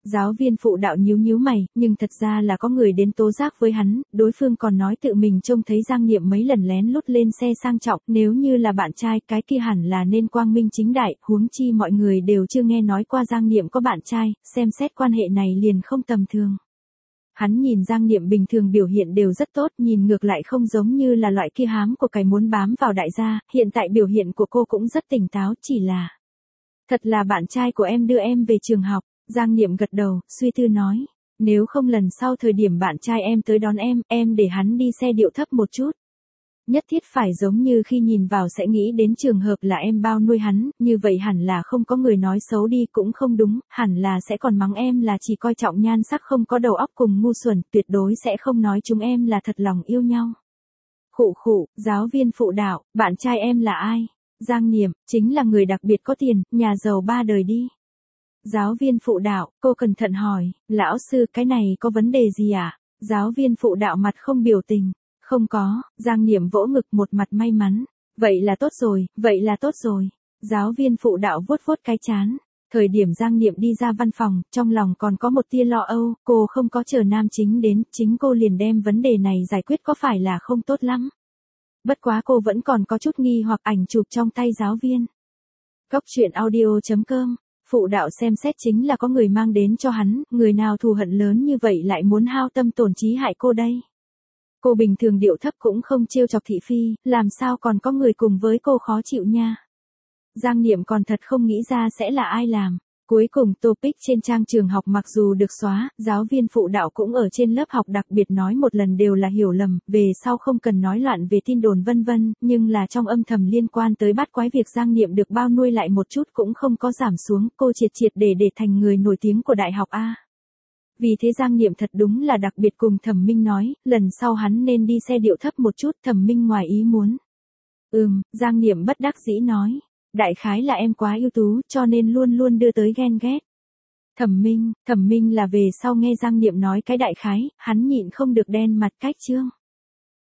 Giáo viên phụ đạo nhíu nhíu mày, nhưng thật ra là có người đến tố giác với hắn, đối phương còn nói tự mình trông thấy Giang Niệm mấy lần lén lút lên xe sang trọng, nếu như là bạn trai cái kia hẳn là nên quang minh chính đại, huống chi mọi người đều chưa nghe nói qua Giang Niệm có bạn trai, xem xét quan hệ này liền không tầm thường. Hắn nhìn Giang Niệm bình thường biểu hiện đều rất tốt, nhìn ngược lại không giống như là loại kia hám của cải muốn bám vào đại gia, hiện tại biểu hiện của cô cũng rất tỉnh táo, chỉ là thật là bạn trai của em đưa em về trường học. Giang Niệm gật đầu, suy tư nói, nếu không lần sau thời điểm bạn trai em tới đón em để hắn đi xe điệu thấp một chút. Nhất thiết phải giống như khi nhìn vào sẽ nghĩ đến trường hợp là em bao nuôi hắn, như vậy hẳn là không có người nói xấu đi cũng không đúng, hẳn là sẽ còn mắng em là chỉ coi trọng nhan sắc không có đầu óc cùng ngu xuẩn, tuyệt đối sẽ không nói chúng em là thật lòng yêu nhau. Khụ khụ, giáo viên phụ đạo, bạn trai em là ai? Giang Niệm, chính là người đặc biệt có tiền, nhà giàu 3 đời đi. Giáo viên phụ đạo, cô cẩn thận hỏi, lão sư cái này có vấn đề gì à? Giáo viên phụ đạo mặt không biểu tình. Không có, Giang Niệm vỗ ngực một mặt may mắn. Vậy là tốt rồi, vậy là tốt rồi. Giáo viên phụ đạo vuốt vuốt cái trán. Thời điểm Giang Niệm đi ra văn phòng, trong lòng còn có một tia lo âu, cô không có chờ nam chính đến, chính cô liền đem vấn đề này giải quyết có phải là không tốt lắm. Bất quá cô vẫn còn có chút nghi hoặc ảnh chụp trong tay giáo viên. Góc truyện audio.com, phụ đạo xem xét chính là có người mang đến cho hắn, người nào thù hận lớn như vậy lại muốn hao tâm tổn trí hại cô đây. Cô bình thường điệu thấp cũng không trêu chọc thị phi, làm sao còn có người cùng với cô khó chịu nha. Giang Niệm còn thật không nghĩ ra sẽ là ai làm. Cuối cùng topic trên trang trường học mặc dù được xóa, giáo viên phụ đạo cũng ở trên lớp học đặc biệt nói một lần đều là hiểu lầm, về sau không cần nói loạn về tin đồn vân vân, nhưng là trong âm thầm liên quan tới bát quái việc Giang Niệm được bao nuôi lại một chút cũng không có giảm xuống, cô triệt để thành người nổi tiếng của đại học A. Vì thế Giang Niệm thật đúng là đặc biệt cùng Thẩm Minh nói, lần sau hắn nên đi xe điệu thấp một chút, Thẩm Minh ngoài ý muốn. Giang Niệm bất đắc dĩ nói, đại khái là em quá ưu tú, cho nên luôn luôn đưa tới ghen ghét. Thẩm Minh là về sau nghe Giang Niệm nói cái đại khái, hắn nhịn không được đen mặt cách trương.